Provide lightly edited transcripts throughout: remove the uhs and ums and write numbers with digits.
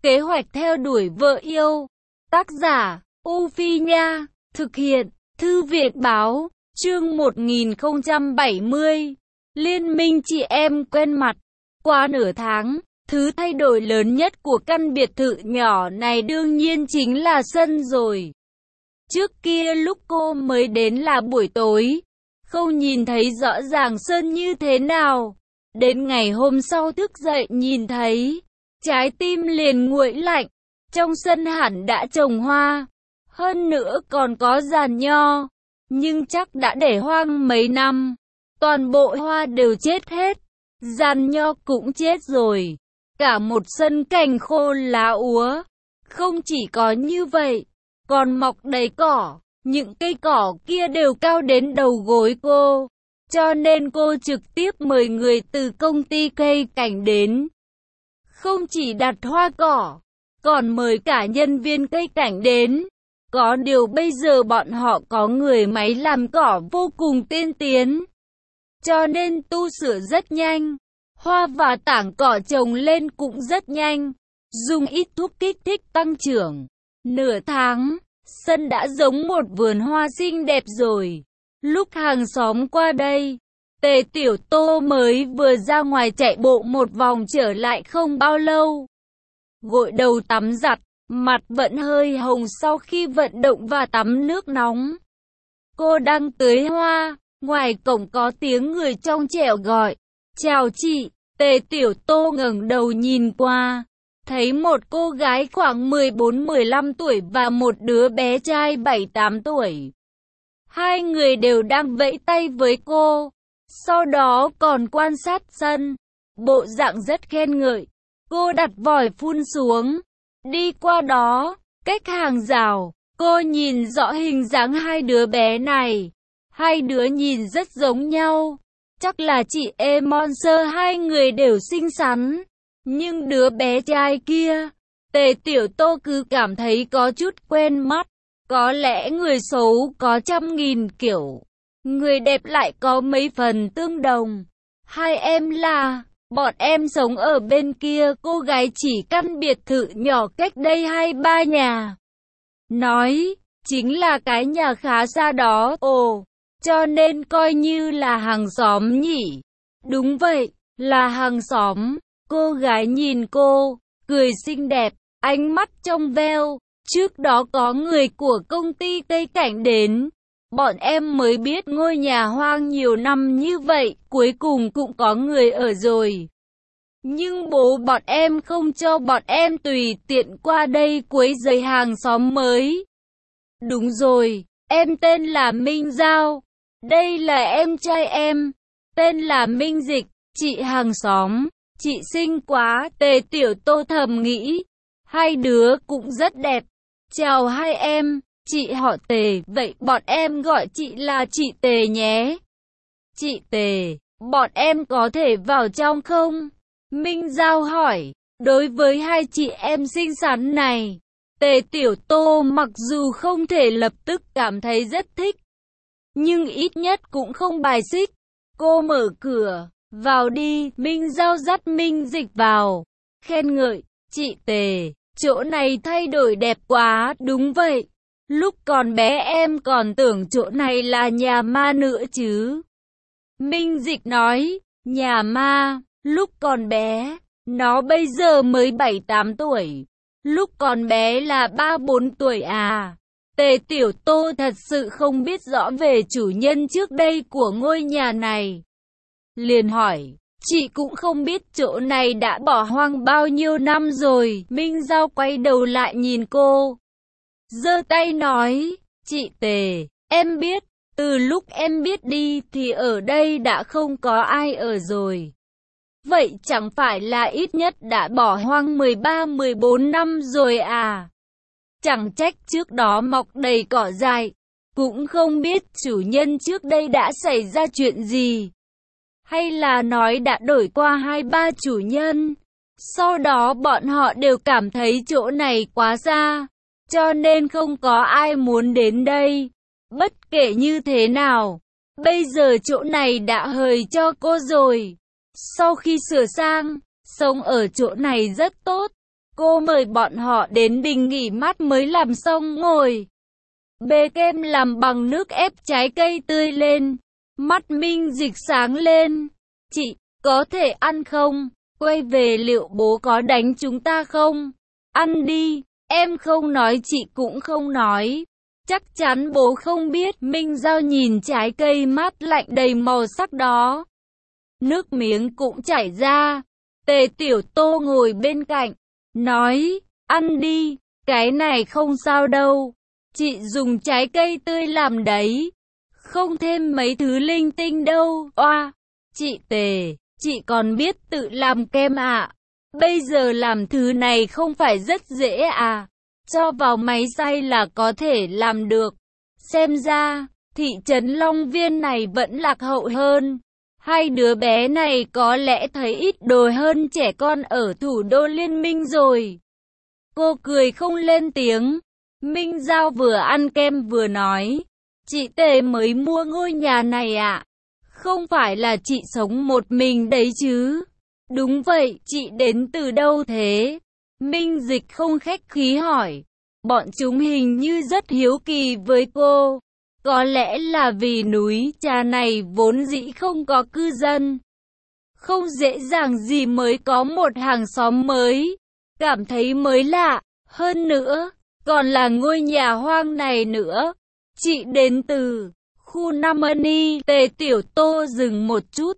Kế hoạch theo đuổi vợ yêu. Tác giả, U Phi Nha. Thực hiện, Thư viện Báo. Chương 1070. Liên minh chị em quen mặt. Qua nửa tháng, thứ thay đổi lớn nhất của căn biệt thự nhỏ này đương nhiên chính là sân rồi. Trước kia lúc cô mới đến là buổi tối, không nhìn thấy rõ ràng sân như thế nào. Đến ngày hôm sau thức dậy nhìn thấy, trái tim liền nguội lạnh. Trong sân hẳn đã trồng hoa, hơn nữa còn có giàn nho, nhưng chắc đã để hoang mấy năm. Toàn bộ hoa đều chết hết, giàn nho cũng chết rồi. Cả một sân cành khô lá úa. Không chỉ có như vậy, còn mọc đầy cỏ. Những cây cỏ kia đều cao đến đầu gối cô. Cho nên cô trực tiếp mời người từ công ty cây cảnh đến. Không chỉ đặt hoa cỏ, còn mời cả nhân viên cây cảnh đến. Có điều bây giờ bọn họ có người máy làm cỏ vô cùng tiên tiến, cho nên tu sửa rất nhanh. Hoa và tảng cỏ trồng lên cũng rất nhanh, dùng ít thuốc kích thích tăng trưởng. Nửa tháng, sân đã giống một vườn hoa xinh đẹp rồi. Lúc hàng xóm qua đây, Tề Tiểu Tô mới vừa ra ngoài chạy bộ một vòng trở lại không bao lâu. Gội đầu tắm giặt, mặt vẫn hơi hồng sau khi vận động và tắm nước nóng. Cô đang tưới hoa, ngoài cổng có tiếng người trong trẻo gọi, "Chào chị." Tề Tiểu Tô ngẩng đầu nhìn qua, thấy một cô gái khoảng 14-15 tuổi và một đứa bé trai 7-8 tuổi. Hai người đều đang vẫy tay với cô, sau đó còn quan sát sân, bộ dạng rất khen ngợi. Cô đặt vòi phun xuống, đi qua đó, cách hàng rào, cô nhìn rõ hình dáng hai đứa bé này. Hai đứa nhìn rất giống nhau, chắc là chị em Monster, hai người đều xinh xắn. Nhưng đứa bé trai kia, Tề Tiểu Tô cứ cảm thấy có chút quen mắt. Có lẽ người xấu có 100.000 kiểu, người đẹp lại có mấy phần tương đồng. Hai em là... Bọn em sống ở bên kia. Cô gái chỉ căn biệt thự nhỏ cách đây 2-3 nhà. Nói, chính là cái nhà khá xa đó. Ồ, cho nên coi như là hàng xóm nhỉ? Đúng vậy, là hàng xóm. Cô gái nhìn cô, cười xinh đẹp, ánh mắt trong veo. Trước đó có người của công ty cây cảnh đến. Bọn em mới biết ngôi nhà hoang nhiều năm như vậy, cuối cùng cũng có người ở rồi. Nhưng bố bọn em không cho bọn em tùy tiện qua đây quấy rầy hàng xóm mới. Đúng rồi, em tên là Minh Giao. Đây là em trai em, tên là Minh Dịch. Chị hàng xóm, chị xinh quá. Tề Tiểu Tô thầm nghĩ. Hai đứa cũng rất đẹp. Chào hai em. Chị họ Tề, vậy bọn em gọi chị là chị Tề nhé. Chị Tề, bọn em có thể vào trong không? Minh Giao hỏi. Đối với hai chị em xinh xắn này, Tề Tiểu Tô mặc dù không thể lập tức cảm thấy rất thích, nhưng ít nhất cũng không bài xích. Cô mở cửa, vào đi. Minh Giao dắt Minh Dịch vào, khen ngợi. Chị Tề, chỗ này thay đổi đẹp quá. Đúng vậy. Lúc còn bé em còn tưởng chỗ này là nhà ma nữa chứ. Minh Dịch nói. Nhà ma? Lúc còn bé, nó bây giờ mới 7-8 tuổi. Lúc còn bé là 3-4 tuổi à? Tề Tiểu Tô thật sự không biết rõ về chủ nhân trước đây của ngôi nhà này. Liền hỏi, chị cũng không biết chỗ này đã bỏ hoang bao nhiêu năm rồi. Minh Giao quay đầu lại nhìn cô, giơ tay nói, chị Tề, em biết, từ lúc em biết đi thì ở đây đã không có ai ở rồi. Vậy chẳng phải là ít nhất đã bỏ hoang 13-14 năm rồi à? Chẳng trách trước đó mọc đầy cỏ dại. Cũng không biết chủ nhân trước đây đã xảy ra chuyện gì. Hay là nói đã đổi qua 2-3 chủ nhân. Sau đó bọn họ đều cảm thấy chỗ này quá xa, cho nên không có ai muốn đến đây. Bất kể như thế nào, bây giờ chỗ này đã hời cho cô rồi. Sau khi sửa sang, sống ở chỗ này rất tốt. Cô mời bọn họ đến đình nghỉ mát mới làm xong ngồi bê kem làm bằng nước ép trái cây tươi lên. Mắt Minh Dịch sáng lên. Chị, có thể ăn không? Quay về liệu bố có đánh chúng ta không? Ăn đi, em không nói chị cũng không nói. Chắc chắn bố không biết. Minh Giao nhìn trái cây mát lạnh đầy màu sắc đó. Nước miếng cũng chảy ra. Tề Tiểu Tô ngồi bên cạnh, nói, ăn đi, cái này không sao đâu. Chị dùng trái cây tươi làm đấy. Không thêm mấy thứ linh tinh đâu. Oa, chị Tề, chị còn biết tự làm kem ạ? Bây giờ làm thứ này không phải rất dễ à? Cho vào máy xay là có thể làm được. Xem ra, thị trấn Long Viên này vẫn lạc hậu hơn. Hai đứa bé này có lẽ thấy ít đồ hơn trẻ con ở thủ đô Liên minh rồi. Cô cười không lên tiếng. Minh Giao vừa ăn kem vừa nói, chị Tề mới mua ngôi nhà này ạ. Không phải là chị sống một mình đấy chứ? Đúng vậy, chị đến từ đâu thế? Minh Dịch không khách khí hỏi. Bọn chúng hình như rất hiếu kỳ với cô. Có lẽ là vì núi Trà này vốn dĩ không có cư dân. Không dễ dàng gì mới có một hàng xóm mới. Cảm thấy mới lạ, hơn nữa, còn là ngôi nhà hoang này nữa. Chị đến từ khu Nam Ân. Tề Tiểu Tô dừng một chút.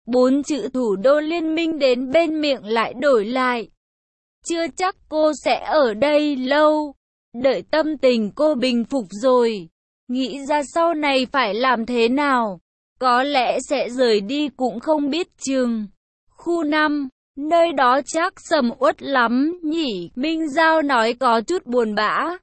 4 chữ thủ đô Liên minh đến bên miệng lại đổi lại. Chưa chắc cô sẽ ở đây lâu. Đợi tâm tình cô bình phục rồi, nghĩ ra sau này phải làm thế nào. Có lẽ sẽ rời đi cũng không biết chừng. Khu 5, nơi đó chắc sầm uất lắm nhỉ? Minh Giao nói có chút buồn bã.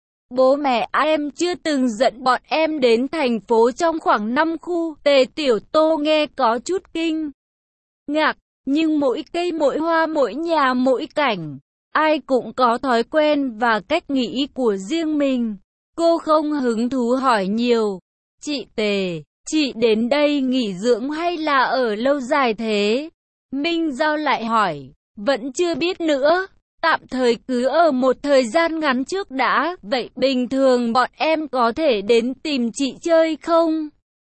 Bố mẹ em chưa từng dẫn bọn em đến thành phố trong khoảng 5 khu. Tề Tiểu Tô nghe có chút kinh ngạc, nhưng mỗi cây mỗi hoa mỗi nhà mỗi cảnh, ai cũng có thói quen và cách nghĩ của riêng mình. Cô không hứng thú hỏi nhiều. Chị Tề, chị đến đây nghỉ dưỡng hay là ở lâu dài thế? Minh Giao lại hỏi. Vẫn chưa biết nữa. Tạm thời cứ ở một thời gian ngắn trước đã. Vậy bình thường bọn em có thể đến tìm chị chơi không?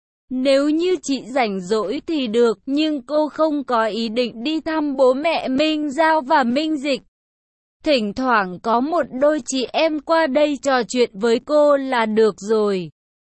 Nếu như chị rảnh rỗi thì được, nhưng cô không có ý định đi thăm bố mẹ Minh Giao và Minh Dịch. Thỉnh thoảng có một đôi chị em qua đây trò chuyện với cô là được rồi.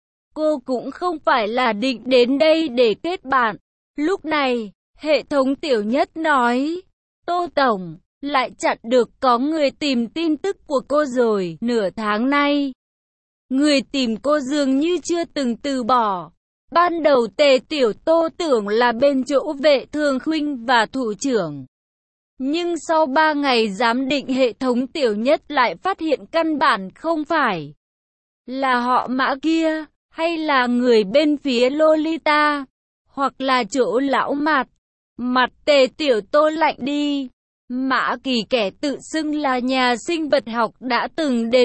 Cô cũng không phải là định đến đây để kết bạn. Lúc này, hệ thống Tiểu Nhất nói, Tô Tổng, lại chặn được có người tìm tin tức của cô rồi. Nửa tháng nay, người tìm cô dường như chưa từng từ bỏ. Ban đầu Tề Tiểu Tô tưởng là bên chỗ Vệ Thường Khuynh và thủ trưởng. Nhưng sau 3 ngày giám định, hệ thống Tiểu Nhất lại phát hiện căn bản không phải là họ Mã kia, hay là người bên phía Lolita, hoặc là chỗ lão Mạt. Mặt Tề Tiểu Tô lạnh đi. Mã Kỳ, kẻ tự xưng là nhà sinh vật học đã từng đến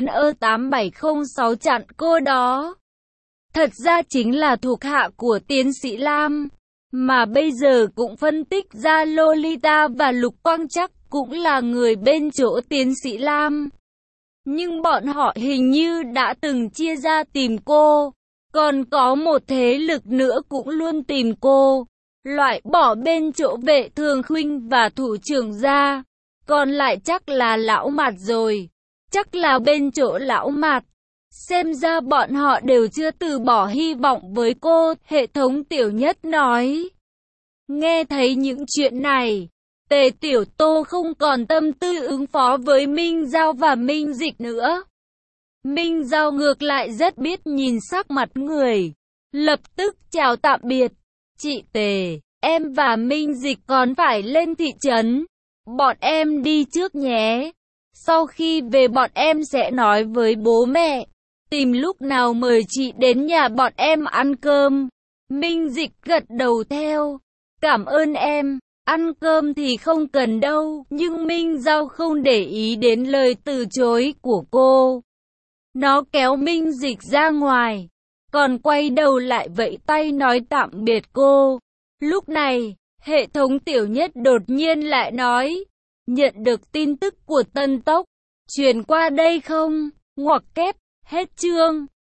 E8706 chặn cô đó, thật ra chính là thuộc hạ của tiến sĩ Lam, mà bây giờ cũng phân tích ra Lolita và Lục Quang Trắc cũng là người bên chỗ tiến sĩ Lam. Nhưng bọn họ hình như đã từng chia ra tìm cô. Còn có một thế lực nữa cũng luôn tìm cô, loại bỏ bên chỗ Vệ Thường Khuynh và thủ trưởng ra. Còn lại chắc là lão Mạt rồi. Chắc là bên chỗ lão Mạt. Xem ra bọn họ đều chưa từ bỏ hy vọng với cô, hệ thống Tiểu Nhất nói. Nghe thấy những chuyện này, Tề Tiểu Tô không còn tâm tư ứng phó với Minh Giao và Minh Dịch nữa. Minh Giao ngược lại rất biết nhìn sắc mặt người, lập tức chào tạm biệt. Chị Tề, em và Minh Dịch còn phải lên thị trấn. Bọn em đi trước nhé. Sau khi về bọn em sẽ nói với bố mẹ, tìm lúc nào mời chị đến nhà bọn em ăn cơm. Minh Dịch gật đầu theo. Cảm ơn em, ăn cơm thì không cần đâu. Nhưng Minh Giao không để ý đến lời từ chối của cô. Nó kéo Minh Dịch ra ngoài, còn quay đầu lại vẫy tay nói tạm biệt cô. Lúc này, hệ thống Tiểu Nhất đột nhiên lại nói, Nhận được tin tức của Tân Tốc, truyền qua đây không? Ngoặc kép, hết chương.